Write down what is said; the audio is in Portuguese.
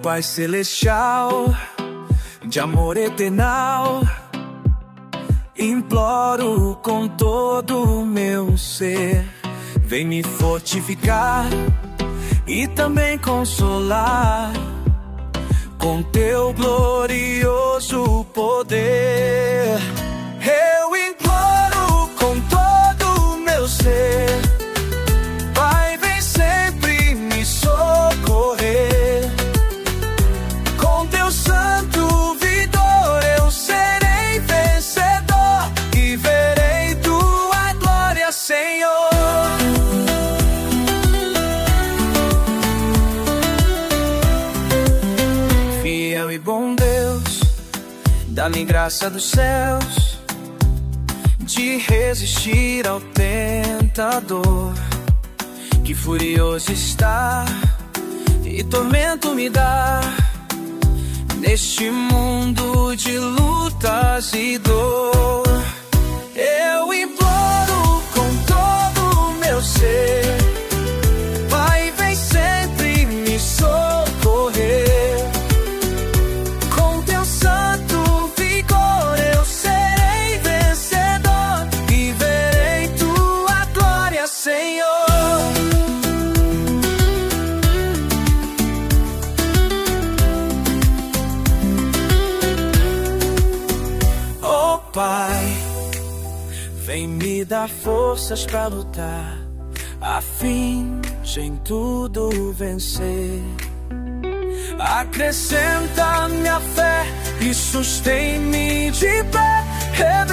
Pai Celestial, de amor eternal, imploro com todo o meu ser, vem me fortificar e também consolar com teu glorioso poder. Eu imploro com todo o meu ser, Pai, vem sempre me socorrer. Com teu santo vigor eu serei vencedor e verei tua glória, Senhor. Fiel e bom Deus, dá-me graça dos céus de resistir ao tentador que furioso está e tormento me dá neste mundo de lutas e dor. Eu imploro com todo o meu ser, Pai, vem sempre me socorrer. Com teu santo vigor eu serei vencedor e verei tua glória, Senhor. Oh Pai, vem me dar forças pra lutar, a fim de em tudo vencer. Acrescenta minha fé e sustém-me de pé.